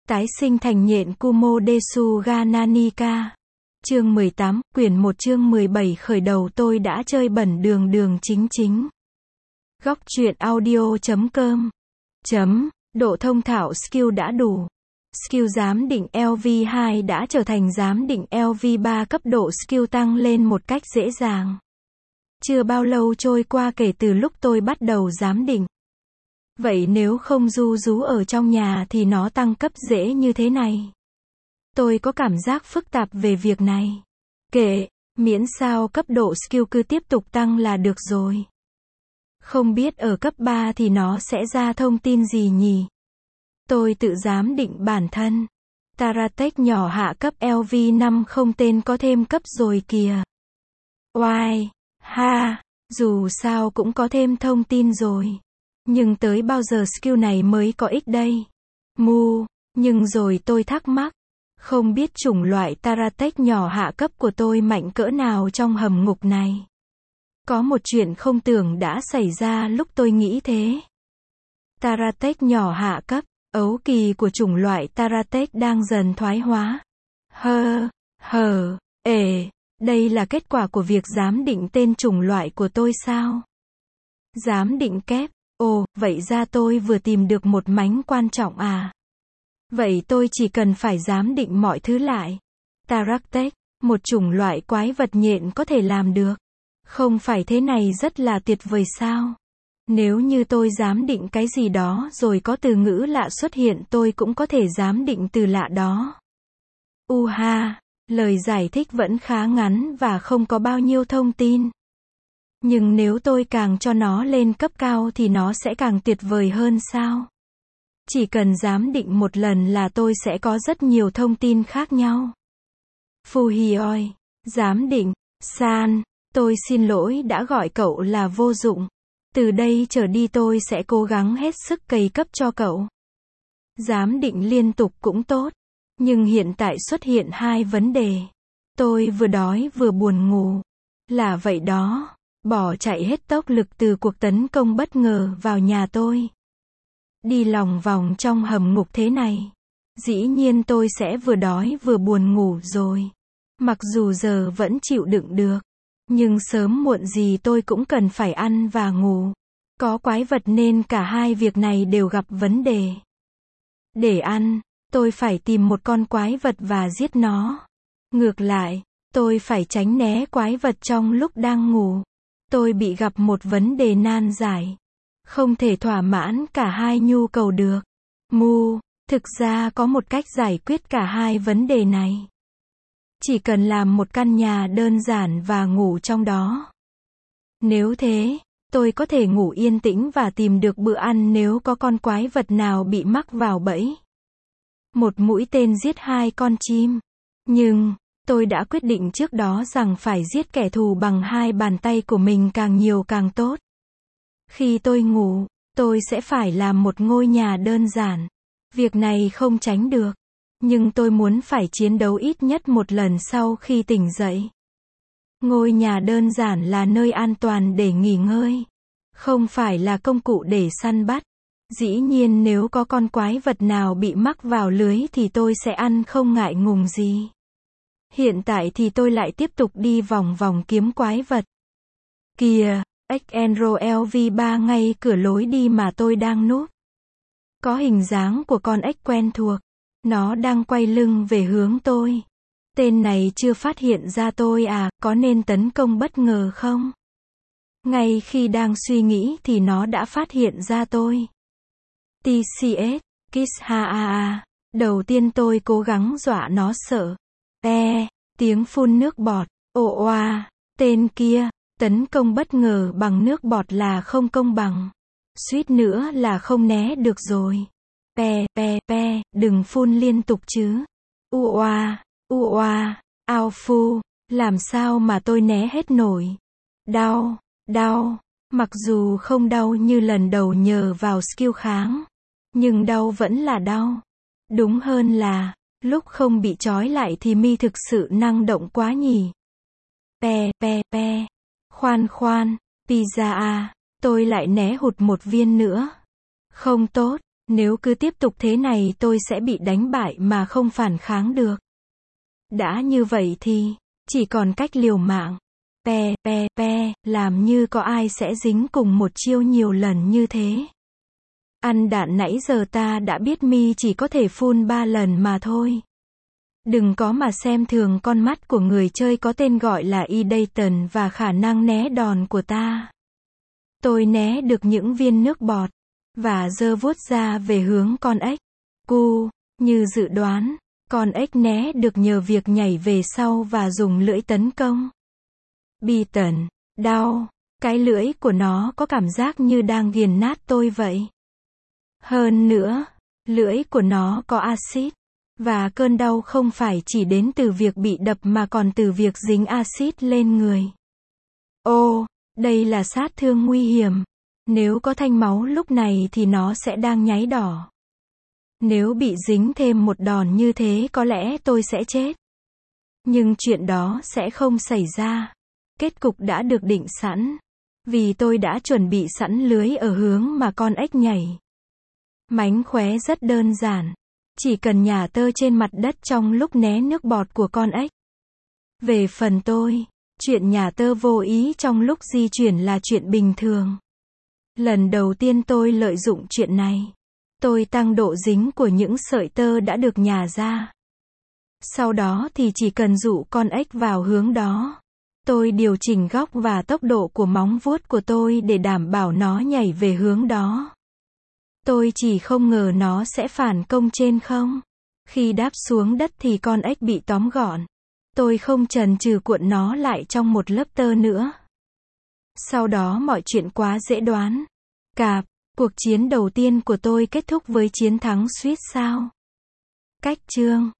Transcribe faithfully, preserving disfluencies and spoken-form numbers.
Tái sinh thành nhện Kumo Desu ga Nanika. Chương mười tám, quyển một chương mười bảy khởi đầu tôi đã chơi bẩn đường đường chính chính. Góc truyện audio chấm com. Chấm, độ thông thạo skill đã đủ. Skill giám định L V hai đã trở thành giám định L V ba, cấp độ skill tăng lên một cách dễ dàng. Chưa bao lâu trôi qua kể từ lúc tôi bắt đầu giám định. Vậy nếu không ru rú ở trong nhà thì nó tăng cấp dễ như thế này. Tôi có cảm giác phức tạp về việc này. Kệ, miễn sao cấp độ skill cứ tiếp tục tăng là được rồi. Không biết ở cấp ba thì nó sẽ ra thông tin gì nhỉ? Tôi tự giám định bản thân. Taratech nhỏ hạ cấp L V năm không tên có thêm cấp rồi kìa. Oai, ha, dù sao cũng có thêm thông tin rồi. Nhưng tới bao giờ skill này mới có ích đây? Mu, nhưng rồi tôi thắc mắc. Không biết chủng loại Taratech nhỏ hạ cấp của tôi mạnh cỡ nào trong hầm ngục này. Có một chuyện không tưởng đã xảy ra lúc tôi nghĩ thế. Taratech nhỏ hạ cấp, ấu kỳ của chủng loại Taratech đang dần thoái hóa. Hơ, hờ, ề, đây là kết quả của việc giám định tên chủng loại của tôi sao? Giám định kép, ồ, vậy ra tôi vừa tìm được một mánh quan trọng à? Vậy tôi chỉ cần phải giám định mọi thứ lại. Taratech, một chủng loại quái vật nhện có thể làm được. Không phải thế này rất là tuyệt vời sao? Nếu như tôi giám định cái gì đó rồi có từ ngữ lạ xuất hiện tôi cũng có thể giám định từ lạ đó. U ha, lời giải thích vẫn khá ngắn và không có bao nhiêu thông tin. Nhưng nếu tôi càng cho nó lên cấp cao thì nó sẽ càng tuyệt vời hơn sao? Chỉ cần giám định một lần là tôi sẽ có rất nhiều thông tin khác nhau. Fuhioi, giám định, San, tôi xin lỗi đã gọi cậu là vô dụng. Từ đây trở đi tôi sẽ cố gắng hết sức cày cấp cho cậu. Giám định liên tục cũng tốt. Nhưng hiện tại xuất hiện hai vấn đề. Tôi vừa đói vừa buồn ngủ. Là vậy đó. Bỏ chạy hết tốc lực từ cuộc tấn công bất ngờ vào nhà tôi. Đi lòng vòng trong hầm ngục thế này. Dĩ nhiên tôi sẽ vừa đói vừa buồn ngủ rồi. Mặc dù giờ vẫn chịu đựng được. Nhưng sớm muộn gì tôi cũng cần phải ăn và ngủ. Có quái vật nên cả hai việc này đều gặp vấn đề. Để ăn, tôi phải tìm một con quái vật và giết nó. Ngược lại, tôi phải tránh né quái vật trong lúc đang ngủ. Tôi bị gặp một vấn đề nan giải. Không thể thỏa mãn cả hai nhu cầu được. Mu, thực ra có một cách giải quyết cả hai vấn đề này. Chỉ cần làm một căn nhà đơn giản và ngủ trong đó. Nếu thế, tôi có thể ngủ yên tĩnh và tìm được bữa ăn nếu có con quái vật nào bị mắc vào bẫy. Một mũi tên giết hai con chim. Nhưng, tôi đã quyết định trước đó rằng phải giết kẻ thù bằng hai bàn tay của mình càng nhiều càng tốt. Khi tôi ngủ, tôi sẽ phải làm một ngôi nhà đơn giản. Việc này không tránh được. Nhưng tôi muốn phải chiến đấu ít nhất một lần sau khi tỉnh dậy. Ngôi nhà đơn giản là nơi an toàn để nghỉ ngơi. Không phải là công cụ để săn bắt. Dĩ nhiên nếu có con quái vật nào bị mắc vào lưới thì tôi sẽ ăn không ngại ngùng gì. Hiện tại thì tôi lại tiếp tục đi vòng vòng kiếm quái vật. Kìa, Xenro L V ba ngay cửa lối đi mà tôi đang núp. Có hình dáng của con ếch quen thuộc. Nó đang quay lưng về hướng tôi. Tên này chưa phát hiện ra tôi à, có nên tấn công bất ngờ không? Ngay khi đang suy nghĩ thì nó đã phát hiện ra tôi. tê xê ét, Kiss ha a a. Đầu tiên tôi cố gắng dọa nó sợ. E, tiếng phun nước bọt. Ồ oa, tên kia, tấn công bất ngờ bằng nước bọt là không công bằng. Suýt nữa là không né được rồi. Pe, pe, pe, đừng phun liên tục chứ. U oa, u oa, ao phu, làm sao mà tôi né hết nổi. Đau, đau, mặc dù không đau như lần đầu nhờ vào skill kháng. Nhưng đau vẫn là đau. Đúng hơn là, lúc không bị trói lại thì mi thực sự năng động quá nhỉ. Pe, pe, pe, khoan khoan, pizza à, tôi lại né hụt một viên nữa. Không tốt. Nếu cứ tiếp tục thế này tôi sẽ bị đánh bại mà không phản kháng được. Đã như vậy thì, chỉ còn cách liều mạng. Pe, pe, pe, làm như có ai sẽ dính cùng một chiêu nhiều lần như thế. Ăn đạn nãy giờ ta đã biết mi chỉ có thể phun ba lần mà thôi. Đừng có mà xem thường con mắt của người chơi có tên gọi là E. Dayton và khả năng né đòn của ta. Tôi né được những viên nước bọt, và giơ vuốt ra về hướng con ếch. Cu, như dự đoán, con ếch né được nhờ việc nhảy về sau và dùng lưỡi tấn công. Beaton, đau, cái lưỡi của nó có cảm giác như đang nghiền nát tôi vậy. Hơn nữa, lưỡi của nó có axit, và cơn đau không phải chỉ đến từ việc bị đập mà còn từ việc dính axit lên người. Ô, đây là sát thương nguy hiểm. Nếu có thanh máu lúc này thì nó sẽ đang nháy đỏ. Nếu bị dính thêm một đòn như thế có lẽ tôi sẽ chết. Nhưng chuyện đó sẽ không xảy ra. Kết cục đã được định sẵn. Vì tôi đã chuẩn bị sẵn lưới ở hướng mà con ếch nhảy. Mánh khóe rất đơn giản. Chỉ cần nhả tơ trên mặt đất trong lúc né nước bọt của con ếch. Về phần tôi, chuyện nhả tơ vô ý trong lúc di chuyển là chuyện bình thường. Lần đầu tiên tôi lợi dụng chuyện này. Tôi tăng độ dính của những sợi tơ đã được nhả ra. Sau đó thì chỉ cần dụ con ếch vào hướng đó. Tôi điều chỉnh góc và tốc độ của móng vuốt của tôi để đảm bảo nó nhảy về hướng đó. Tôi chỉ không ngờ nó sẽ phản công trên không. Khi đáp xuống đất thì con ếch bị tóm gọn. Tôi không chần chừ cuộn nó lại trong một lớp tơ nữa. Sau đó mọi chuyện quá dễ đoán. Cạp, cuộc chiến đầu tiên của tôi kết thúc với chiến thắng suýt sao. Cách chương